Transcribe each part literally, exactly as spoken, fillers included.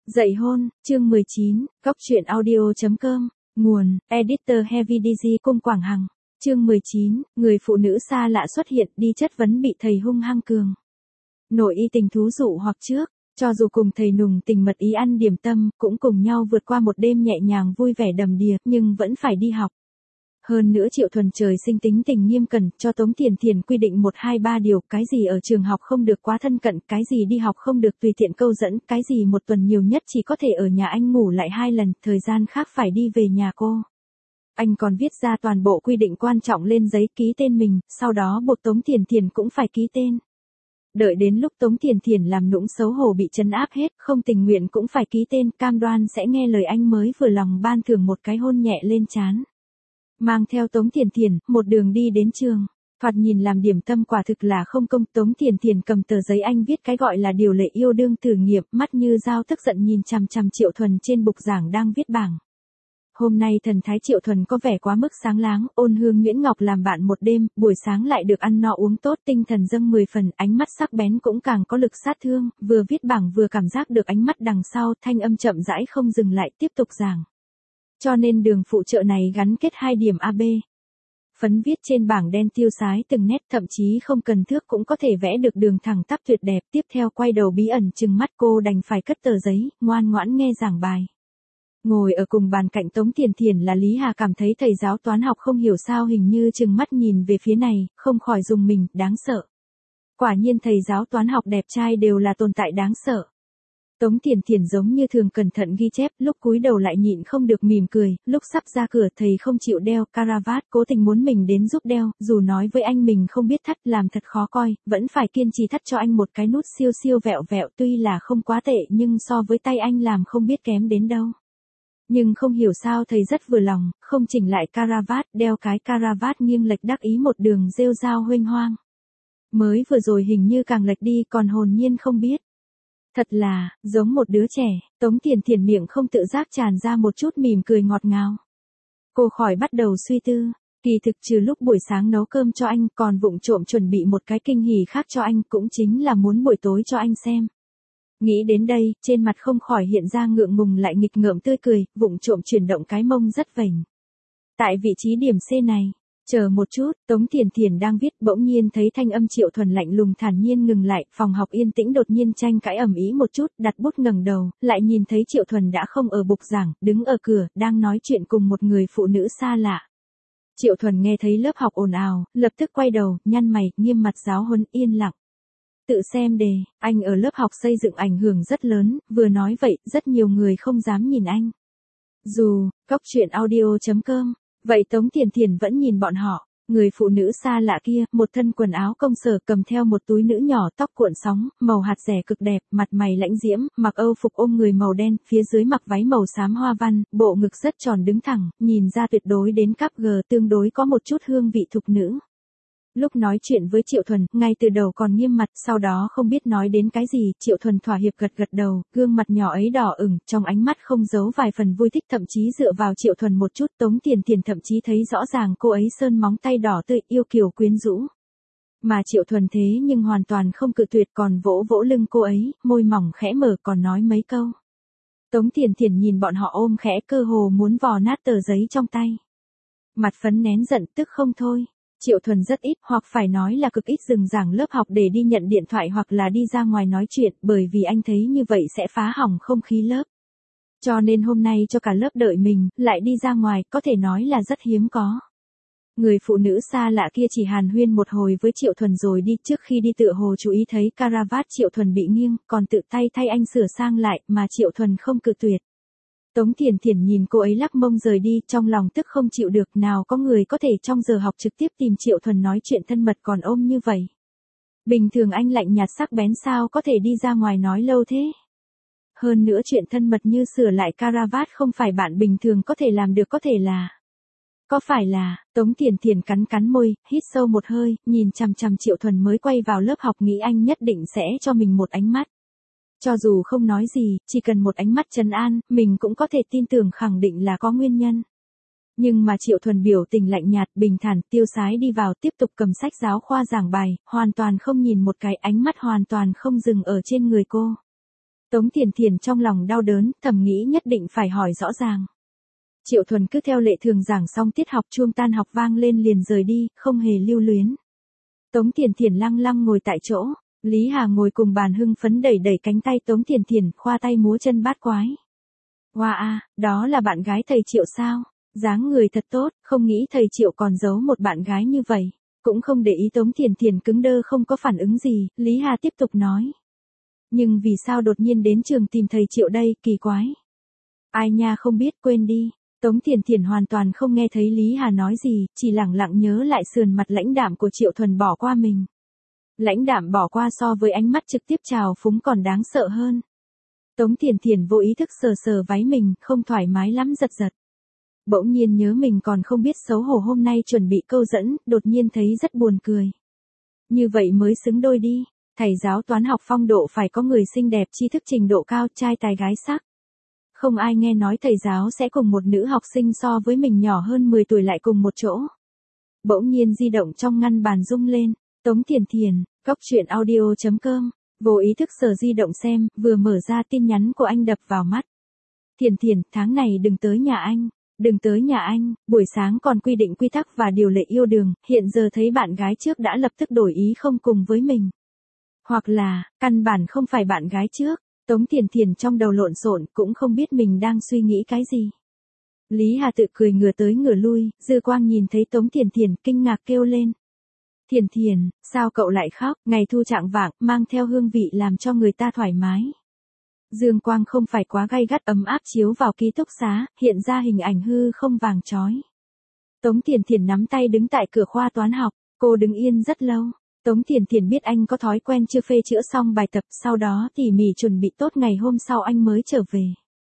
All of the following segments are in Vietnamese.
Dạy hôn, chương mười chín, góc truyện audio chấm com, nguồn, editor Heavy đê giê Cung Quảng Hằng, chương mười chín, người phụ nữ xa lạ xuất hiện đi chất vấn bị thầy hung hăng cường. Nội y tình thú dụ hoặc trước, cho dù cùng thầy nùng tình mật ý ăn điểm tâm, cũng cùng nhau vượt qua một đêm nhẹ nhàng vui vẻ đầm đìa, nhưng vẫn phải đi học. Hơn nữa Triệu Thuần trời sinh tính tình nghiêm cẩn, cho Tống Thiền Thiền quy định một hai ba điều, cái gì ở trường học không được quá thân cận, cái gì đi học không được tùy tiện câu dẫn, cái gì một tuần nhiều nhất chỉ có thể ở nhà anh ngủ lại hai lần, thời gian khác phải đi về nhà cô. Anh còn viết ra toàn bộ quy định quan trọng lên giấy ký tên mình, sau đó buộc Tống Thiền Thiền cũng phải ký tên. Đợi đến lúc Tống Thiền Thiền làm nũng xấu hổ bị trấn áp hết, không tình nguyện cũng phải ký tên, cam đoan sẽ nghe lời anh mới vừa lòng ban thưởng một cái hôn nhẹ lên trán. Mang theo Tống Thiền Thiền, một đường đi đến trường. Thoạt nhìn làm điểm tâm quả thực là không công. Tống Thiền Thiền cầm tờ giấy anh viết cái gọi là điều lệ yêu đương thử nghiệm, mắt như dao tức giận nhìn chằm chằm Triệu Thuần trên bục giảng đang viết bảng. Hôm nay thần thái Triệu Thuần có vẻ quá mức sáng láng, ôn hương Nguyễn Ngọc làm bạn một đêm, buổi sáng lại được ăn no uống tốt, tinh thần dâng mười phần, ánh mắt sắc bén cũng càng có lực sát thương, vừa viết bảng vừa cảm giác được ánh mắt đằng sau, thanh âm chậm rãi không dừng lại, tiếp tục giảng. Cho nên đường phụ trợ này gắn kết hai điểm a bê. Phấn viết trên bảng đen tiêu sái từng nét, thậm chí không cần thước cũng có thể vẽ được đường thẳng tắp tuyệt đẹp. Tiếp theo quay đầu bí ẩn trừng mắt, cô đành phải cất tờ giấy, ngoan ngoãn nghe giảng bài. Ngồi ở cùng bàn cạnh Tống Thiền Thiền là Lý Hà, cảm thấy thầy giáo toán học không hiểu sao hình như trừng mắt nhìn về phía này, không khỏi rùng mình, đáng sợ. Quả nhiên thầy giáo toán học đẹp trai đều là tồn tại đáng sợ. Tống Thiền Thiền giống như thường cẩn thận ghi chép, lúc cúi đầu lại nhịn không được mỉm cười, lúc sắp ra cửa thầy không chịu đeo caravat, cố tình muốn mình đến giúp đeo, dù nói với anh mình không biết thắt làm thật khó coi, vẫn phải kiên trì thắt cho anh một cái nút siêu siêu vẹo vẹo, tuy là không quá tệ nhưng so với tay anh làm không biết kém đến đâu. Nhưng không hiểu sao thầy rất vừa lòng, không chỉnh lại caravat, đeo cái caravat nghiêng lệch đắc ý một đường rêu rao huênh hoang. Mới vừa rồi hình như càng lệch đi còn hồn nhiên không biết. Thật là, giống một đứa trẻ, Tống Thiền Thiền miệng không tự giác tràn ra một chút mỉm cười ngọt ngào. Cô khỏi bắt đầu suy tư, kỳ thực trừ lúc buổi sáng nấu cơm cho anh còn vụng trộm chuẩn bị một cái kinh hỉ khác cho anh, cũng chính là muốn buổi tối cho anh xem. Nghĩ đến đây, trên mặt không khỏi hiện ra ngượng ngùng lại nghịch ngợm tươi cười, vụng trộm chuyển động cái mông rất vểnh. Tại vị trí điểm C này. Chờ một chút, Tống Thiền Thiền đang viết, bỗng nhiên thấy thanh âm Triệu Thuần lạnh lùng thản nhiên ngừng lại, phòng học yên tĩnh đột nhiên tranh cãi ầm ĩ một chút, đặt bút ngẩng đầu, lại nhìn thấy Triệu Thuần đã không ở bục giảng, đứng ở cửa, đang nói chuyện cùng một người phụ nữ xa lạ. Triệu Thuần nghe thấy lớp học ồn ào, lập tức quay đầu, nhăn mày, nghiêm mặt giáo huấn, yên lặng. Tự xem đề, anh ở lớp học xây dựng ảnh hưởng rất lớn, vừa nói vậy, rất nhiều người không dám nhìn anh. Dù, góc truyện audio chấm com. Vậy Tống Thiền Thiền vẫn nhìn bọn họ, người phụ nữ xa lạ kia, một thân quần áo công sở cầm theo một túi nữ nhỏ tóc cuộn sóng, màu hạt rẻ cực đẹp, mặt mày lãnh diễm, mặc âu phục ôm người màu đen, phía dưới mặc váy màu xám hoa văn, bộ ngực rất tròn đứng thẳng, nhìn ra tuyệt đối đến cáp gờ, tương đối có một chút hương vị thục nữ. Lúc nói chuyện với Triệu Thuần, ngay từ đầu còn nghiêm mặt, sau đó không biết nói đến cái gì, Triệu Thuần thỏa hiệp gật gật đầu, gương mặt nhỏ ấy đỏ ửng, trong ánh mắt không giấu vài phần vui thích, thậm chí dựa vào Triệu Thuần một chút. Tống Thiền Thiền thậm chí thấy rõ ràng cô ấy sơn móng tay đỏ tươi, yêu kiều quyến rũ. Mà Triệu Thuần thế nhưng hoàn toàn không cự tuyệt, còn vỗ vỗ lưng cô ấy, môi mỏng khẽ mở còn nói mấy câu. Tống Thiền Thiền nhìn bọn họ ôm khẽ, cơ hồ muốn vò nát tờ giấy trong tay. Mặt phấn nén giận tức không thôi. Triệu Thuần rất ít, hoặc phải nói là cực ít dừng giảng lớp học để đi nhận điện thoại hoặc là đi ra ngoài nói chuyện, bởi vì anh thấy như vậy sẽ phá hỏng không khí lớp. Cho nên hôm nay cho cả lớp đợi mình, lại đi ra ngoài, có thể nói là rất hiếm có. Người phụ nữ xa lạ kia chỉ hàn huyên một hồi với Triệu Thuần rồi đi, trước khi đi tựa hồ chú ý thấy caravat Triệu Thuần bị nghiêng, còn tự tay thay anh sửa sang lại, mà Triệu Thuần không cự tuyệt. Tống Thiền Thiền nhìn cô ấy lắc mông rời đi, trong lòng tức không chịu được, nào có người có thể trong giờ học trực tiếp tìm Triệu Thuần nói chuyện thân mật còn ôm như vậy. Bình thường anh lạnh nhạt sắc bén sao có thể đi ra ngoài nói lâu thế. Hơn nữa chuyện thân mật như sửa lại caravat không phải bạn bình thường có thể làm được, có thể là... Có phải là, Tống Thiền Thiền cắn cắn môi, hít sâu một hơi, nhìn chằm chằm Triệu Thuần mới quay vào lớp học, nghĩ anh nhất định sẽ cho mình một ánh mắt. Cho dù không nói gì, chỉ cần một ánh mắt trấn an, mình cũng có thể tin tưởng khẳng định là có nguyên nhân. Nhưng mà Triệu Thuần biểu tình lạnh nhạt, bình thản, tiêu sái đi vào, tiếp tục cầm sách giáo khoa giảng bài, hoàn toàn không nhìn một cái, ánh mắt hoàn toàn không dừng ở trên người cô. Tống Thiền Thiền trong lòng đau đớn, thầm nghĩ nhất định phải hỏi rõ ràng. Triệu Thuần cứ theo lệ thường giảng xong tiết học, chuông tan học vang lên liền rời đi, không hề lưu luyến. Tống Thiền Thiền lăng lăng ngồi tại chỗ, Lý Hà ngồi cùng bàn hưng phấn đẩy đẩy cánh tay Tống Thiền Thiền, khoa tay múa chân bát quái. Hoa a, đó là bạn gái thầy Triệu sao? Dáng người thật tốt, không nghĩ thầy Triệu còn giấu một bạn gái như vậy. Cũng không để ý Tống Thiền Thiền cứng đơ không có phản ứng gì, Lý Hà tiếp tục nói. Nhưng vì sao đột nhiên đến trường tìm thầy Triệu đây, kỳ quái. Ai nha không biết, quên đi. Tống Thiền Thiền hoàn toàn không nghe thấy Lý Hà nói gì, chỉ lẳng lặng nhớ lại sườn mặt lãnh đạm của Triệu Thuần bỏ qua mình. Lãnh đạm bỏ qua so với ánh mắt trực tiếp chào phúng còn đáng sợ hơn. Tống Thiền Thiền vô ý thức sờ sờ váy mình, không thoải mái lắm giật giật. Bỗng nhiên nhớ mình còn không biết xấu hổ hôm nay chuẩn bị câu dẫn, đột nhiên thấy rất buồn cười. Như vậy mới xứng đôi đi, thầy giáo toán học phong độ phải có người xinh đẹp, tri thức trình độ cao, trai tài gái sắc. Không ai nghe nói thầy giáo sẽ cùng một nữ học sinh so với mình nhỏ hơn mười tuổi lại cùng một chỗ. Bỗng nhiên di động trong ngăn bàn rung lên, Tống Thiền Thiền, cóc truyện audio chấm com, vô ý thức sờ di động xem, vừa mở ra tin nhắn của anh đập vào mắt. Thiền Thiền, tháng này đừng tới nhà anh, đừng tới nhà anh, buổi sáng còn quy định quy tắc và điều lệ yêu đương, hiện giờ thấy bạn gái trước đã lập tức đổi ý không cùng với mình. Hoặc là, căn bản không phải bạn gái trước. Tống Thiền Thiền trong đầu lộn xộn, cũng không biết mình đang suy nghĩ cái gì. Lý Hà tự cười ngửa tới ngửa lui, dư quang nhìn thấy Tống Thiền Thiền, kinh ngạc kêu lên. Thiền Thiền, sao cậu lại khóc, ngày thu trạng vạng, mang theo hương vị làm cho người ta thoải mái. Dương quang không phải quá gay gắt ấm áp chiếu vào ký túc xá, hiện ra hình ảnh hư không vàng chói. Tống Thiền Thiền nắm tay đứng tại cửa khoa toán học, cô đứng yên rất lâu. Tống Thiền Thiền biết anh có thói quen chưa phê chữa xong bài tập, sau đó tỉ mỉ chuẩn bị tốt ngày hôm sau anh mới trở về.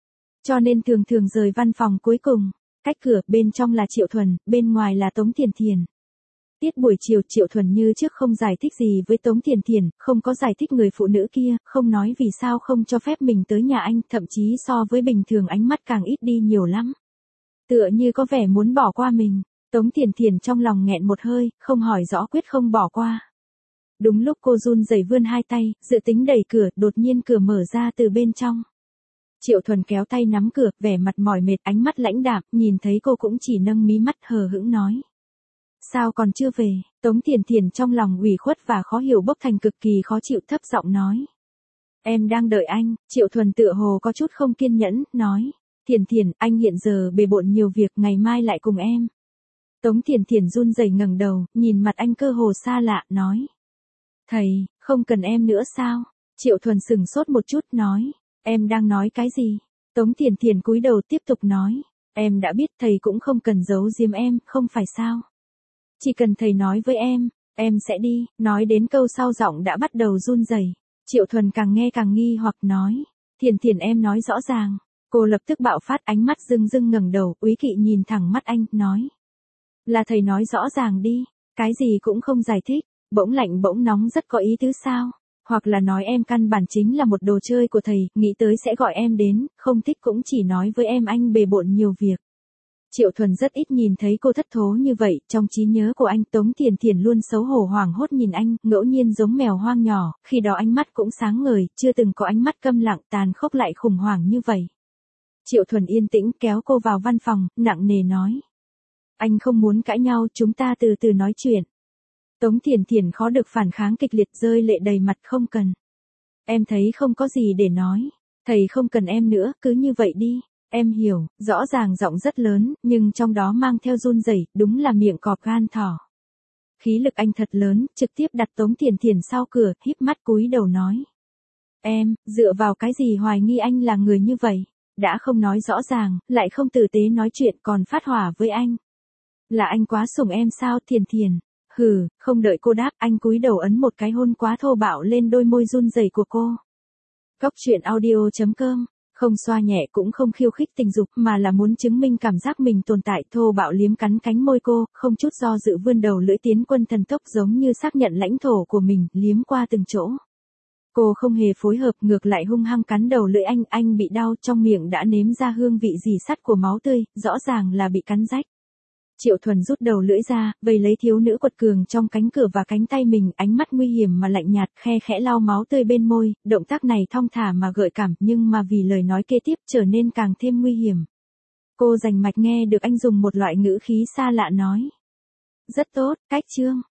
Cho nên thường thường rời văn phòng cuối cùng, cách cửa bên trong là Triệu Thuần, bên ngoài là Tống Thiền Thiền. Tiết buổi chiều Triệu Thuần như trước không giải thích gì với Tống Thiền Thiền, không có giải thích người phụ nữ kia, không nói vì sao không cho phép mình tới nhà anh, thậm chí so với bình thường ánh mắt càng ít đi nhiều lắm. Tựa như có vẻ muốn bỏ qua mình, Tống Thiền Thiền trong lòng nghẹn một hơi, không hỏi rõ quyết không bỏ qua. Đúng lúc cô run rẩy vươn hai tay, dự tính đẩy cửa, đột nhiên cửa mở ra từ bên trong. Triệu Thuần kéo tay nắm cửa, vẻ mặt mỏi mệt, ánh mắt lãnh đạm, nhìn thấy cô cũng chỉ nâng mí mắt hờ hững nói. Sao còn chưa về? Tống Thiền Thiền trong lòng ủy khuất và khó hiểu bốc thành cực kỳ khó chịu, thấp giọng nói. Em đang đợi anh. Triệu Thuần tựa hồ có chút không kiên nhẫn, nói. Thiền Thiền, anh hiện giờ bề bộn nhiều việc, ngày mai lại cùng em. Tống Thiền Thiền run rẩy ngẩng đầu, nhìn mặt anh cơ hồ xa lạ, nói. Thầy, không cần em nữa sao? Triệu Thuần sừng sốt một chút, nói. Em đang nói cái gì? Tống Thiền Thiền cúi đầu tiếp tục nói. Em đã biết thầy cũng không cần giấu giếm em, không phải sao? Chỉ cần thầy nói với em, em sẽ đi. Nói đến câu sau giọng đã bắt đầu run rẩy. Triệu Thuần càng nghe càng nghi hoặc nói. Thiền Thiền em nói rõ ràng. Cô lập tức bạo phát, ánh mắt rưng rưng ngẩng đầu, úy kỵ nhìn thẳng mắt anh, nói. Là thầy nói rõ ràng đi, cái gì cũng không giải thích. Bỗng lạnh bỗng nóng rất có ý tứ sao? Hoặc là nói em căn bản chính là một đồ chơi của thầy, nghĩ tới sẽ gọi em đến, không thích cũng chỉ nói với em anh bề bộn nhiều việc. Triệu Thuần rất ít nhìn thấy cô thất thố như vậy, trong trí nhớ của anh Tống Thiền Thiền luôn xấu hổ hoảng hốt nhìn anh, ngẫu nhiên giống mèo hoang nhỏ, khi đó ánh mắt cũng sáng ngời, chưa từng có ánh mắt câm lặng tàn khốc lại khủng hoảng như vậy. Triệu Thuần yên tĩnh kéo cô vào văn phòng, nặng nề nói. Anh không muốn cãi nhau, chúng ta từ từ nói chuyện. Tống Thiền Thiền khó được phản kháng kịch liệt, rơi lệ đầy mặt, không cần. Em thấy không có gì để nói. Thầy không cần em nữa, cứ như vậy đi. Em hiểu, rõ ràng giọng rất lớn, nhưng trong đó mang theo run rẩy, đúng là miệng cọp gan thỏ. Khí lực anh thật lớn, trực tiếp đặt Tống Thiền Thiền sau cửa, híp mắt cúi đầu nói. Em, dựa vào cái gì hoài nghi anh là người như vậy? Đã không nói rõ ràng, lại không tử tế nói chuyện còn phát hỏa với anh. Là anh quá sủng em sao Thiền Thiền? Hừ, không đợi cô đáp, anh cúi đầu ấn một cái hôn quá thô bạo lên đôi môi run rẩy của cô. Cóc truyện audio chấm com, không xoa nhẹ cũng không khiêu khích tình dục mà là muốn chứng minh cảm giác mình tồn tại, thô bạo liếm cắn cánh môi cô, không chút do dự vươn đầu lưỡi tiến quân thần tốc giống như xác nhận lãnh thổ của mình, liếm qua từng chỗ. Cô không hề phối hợp, ngược lại hung hăng cắn đầu lưỡi anh, anh bị đau, trong miệng đã nếm ra hương vị rỉ sắt của máu tươi, rõ ràng là bị cắn rách. Triệu Thuần rút đầu lưỡi ra, vây lấy thiếu nữ quật cường trong cánh cửa và cánh tay mình, ánh mắt nguy hiểm mà lạnh nhạt, khe khẽ lau máu tươi bên môi, động tác này thong thả mà gợi cảm, nhưng mà vì lời nói kế tiếp trở nên càng thêm nguy hiểm. Cô rành mạch nghe được anh dùng một loại ngữ khí xa lạ nói. Rất tốt, Cách Trương.